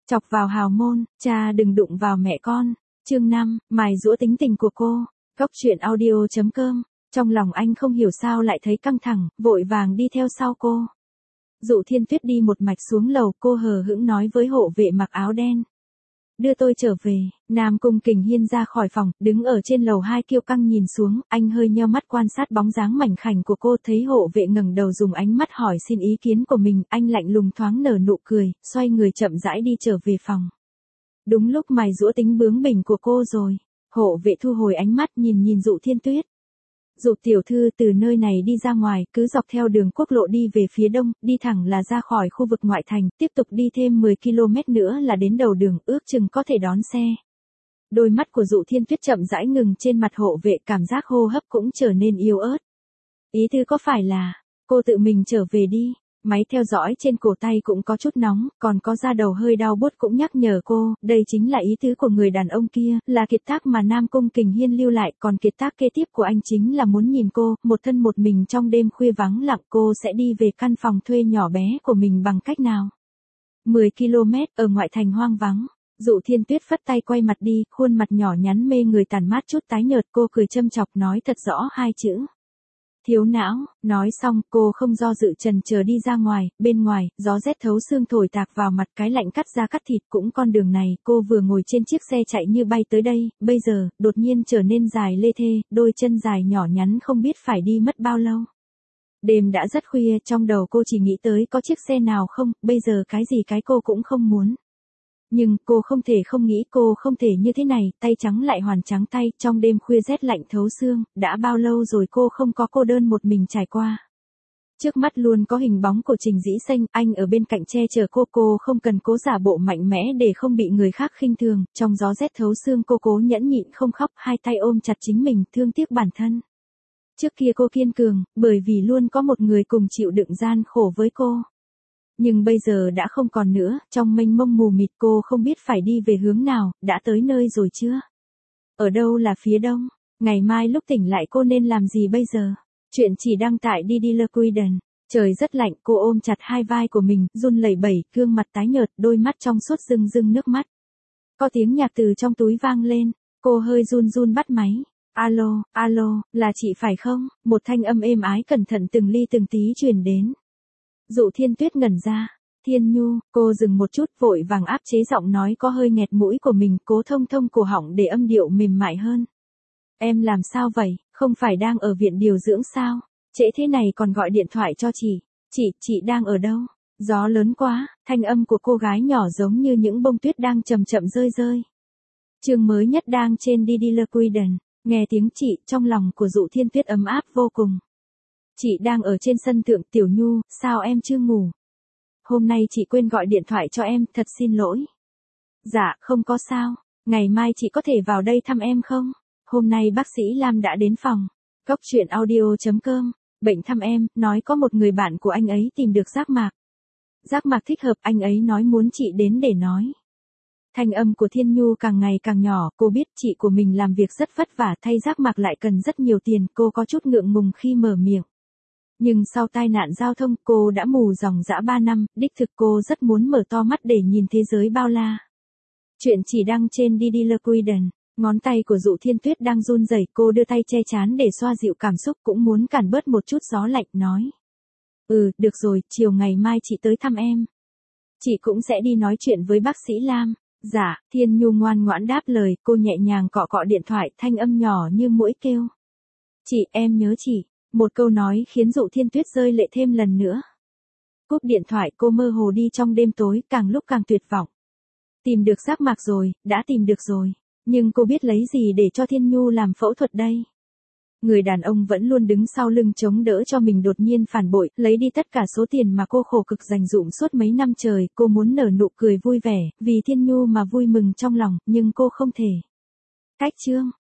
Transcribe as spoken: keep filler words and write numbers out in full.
Chọc vào hào môn, cha đừng đụng vào mẹ con. Chương năm, mài giũa tính tình của cô. Góc truyện audio chấm com. Trong lòng anh không hiểu sao lại thấy căng thẳng, vội vàng đi theo sau cô. Dụ Thiên Tuyết đi một mạch xuống lầu, cô hờ hững nói với hộ vệ mặc áo đen. Đưa tôi trở về. Nam Cung Kình Hiên ra khỏi phòng, đứng ở trên lầu hai kiêu căng nhìn xuống, anh hơi nheo mắt quan sát bóng dáng mảnh khảnh của cô, thấy hộ vệ ngẩng đầu dùng ánh mắt hỏi xin ý kiến của mình, anh lạnh lùng thoáng nở nụ cười, xoay người chậm rãi đi trở về phòng. Đúng lúc mài giũa tính bướng bỉnh của cô rồi. Hộ vệ thu hồi ánh mắt nhìn nhìn Dụ Thiên Tuyết. Dụ tiểu thư, từ nơi này đi ra ngoài, cứ dọc theo đường quốc lộ đi về phía đông, đi thẳng là ra khỏi khu vực ngoại thành, tiếp tục đi thêm mười ki lô mét nữa là đến đầu đường, ước chừng có thể đón xe. Đôi mắt của Dụ Thiên Tuyết chậm rãi ngừng trên mặt hộ vệ, cảm giác hô hấp cũng trở nên yếu ớt. Ý thư có phải là, cô tự mình trở về đi. Máy theo dõi trên cổ tay cũng có chút nóng, còn có da đầu hơi đau buốt cũng nhắc nhở cô, đây chính là ý tứ của người đàn ông kia, là kiệt tác mà Nam Cung Kình Hiên lưu lại, còn kiệt tác kế tiếp của anh chính là muốn nhìn cô, một thân một mình trong đêm khuya vắng lặng, cô sẽ đi về căn phòng thuê nhỏ bé của mình bằng cách nào. mười ki lô mét, ở ngoại thành hoang vắng. Dụ Thiên Tuyết phất tay quay mặt đi, khuôn mặt nhỏ nhắn mê người tàn mát chút tái nhợt, cô cười châm chọc nói thật rõ hai chữ. Thiếu não. Nói xong, cô không do dự chần chờ đi ra ngoài, bên ngoài, gió rét thấu xương thổi tạc vào mặt, cái lạnh cắt da cắt thịt, cũng con đường này, cô vừa ngồi trên chiếc xe chạy như bay tới đây, bây giờ, đột nhiên trở nên dài lê thê, đôi chân dài nhỏ nhắn không biết phải đi mất bao lâu. Đêm đã rất khuya, trong đầu cô chỉ nghĩ tới có chiếc xe nào không, bây giờ cái gì cái cô cũng không muốn. Nhưng, cô không thể không nghĩ, cô không thể như thế này, tay trắng lại hoàn trắng tay, trong đêm khuya rét lạnh thấu xương, đã bao lâu rồi cô không có cô đơn một mình trải qua. Trước mắt luôn có hình bóng của Trình Dĩ Xanh, anh ở bên cạnh che chở cô, cô không cần cố giả bộ mạnh mẽ để không bị người khác khinh thường, trong gió rét thấu xương cô cố nhẫn nhịn không khóc, hai tay ôm chặt chính mình, thương tiếc bản thân. Trước kia cô kiên cường, bởi vì luôn có một người cùng chịu đựng gian khổ với cô. Nhưng bây giờ đã không còn nữa, trong mênh mông mù mịt cô không biết phải đi về hướng nào, đã tới nơi rồi chưa? Ở đâu là phía đông? Ngày mai lúc tỉnh lại cô nên làm gì bây giờ? Chuyện chỉ đăng tại Didier Quiden. Trời rất lạnh, cô ôm chặt hai vai của mình, run lẩy bẩy, gương mặt tái nhợt, đôi mắt trong suốt rưng rưng nước mắt. Có tiếng nhạc từ trong túi vang lên, cô hơi run run bắt máy. Alo, alo, là chị phải không? Một thanh âm êm ái cẩn thận từng ly từng tí truyền đến. Dụ Thiên Tuyết ngẩn ra. Thiên Nhu, cô dừng một chút, vội vàng áp chế giọng nói có hơi nghẹt mũi của mình, cố thông thông cổ họng để âm điệu mềm mại hơn. Em làm sao vậy, không phải đang ở viện điều dưỡng sao? Trễ thế này còn gọi điện thoại cho chị. Chị, chị đang ở đâu? Gió lớn quá, thanh âm của cô gái nhỏ giống như những bông tuyết đang chậm chậm rơi rơi. Chương mới nhất đang trên Didier Quiden. Nghe tiếng chị, trong lòng của Dụ Thiên Tuyết ấm áp vô cùng. Chị đang ở trên sân thượng. Tiểu Nhu, sao em chưa ngủ? Hôm nay chị quên gọi điện thoại cho em, thật xin lỗi. Dạ, không có sao. Ngày mai chị có thể vào đây thăm em không? Hôm nay bác sĩ Lam đã đến phòng. Góc truyện audio chấm com. Bệnh thăm em, nói có một người bạn của anh ấy tìm được giác mạc. Giác mạc thích hợp, anh ấy nói muốn chị đến để nói. Thanh âm của Thiên Nhu càng ngày càng nhỏ, cô biết chị của mình làm việc rất vất vả, thay giác mạc lại cần rất nhiều tiền, cô có chút ngượng ngùng khi mở miệng. Nhưng sau tai nạn giao thông cô đã mù dòng dã ba năm, đích thực cô rất muốn mở to mắt để nhìn thế giới bao la. Chuyện chỉ đăng trên Didier Quiden. Ngón tay của Dụ Thiên Tuyết đang run rẩy, cô đưa tay che chán để xoa dịu cảm xúc, cũng muốn cản bớt một chút gió lạnh, nói. Ừ, được rồi, chiều ngày mai chị tới thăm em. Chị cũng sẽ đi nói chuyện với bác sĩ Lam. Dạ, Thiên Nhu ngoan ngoãn đáp lời, cô nhẹ nhàng cọ cọ điện thoại, thanh âm nhỏ như muỗi kêu. Chị, em nhớ chị. Một câu nói khiến Dụ Thiên Tuyết rơi lệ thêm lần nữa. Cúp điện thoại, cô mơ hồ đi trong đêm tối, càng lúc càng tuyệt vọng. Tìm được giác mạc rồi, đã tìm được rồi. Nhưng cô biết lấy gì để cho Thiên Nhu làm phẫu thuật đây? Người đàn ông vẫn luôn đứng sau lưng chống đỡ cho mình đột nhiên phản bội, lấy đi tất cả số tiền mà cô khổ cực dành dụm suốt mấy năm trời, cô muốn nở nụ cười vui vẻ, vì Thiên Nhu mà vui mừng trong lòng, nhưng cô không thể. Cách chương.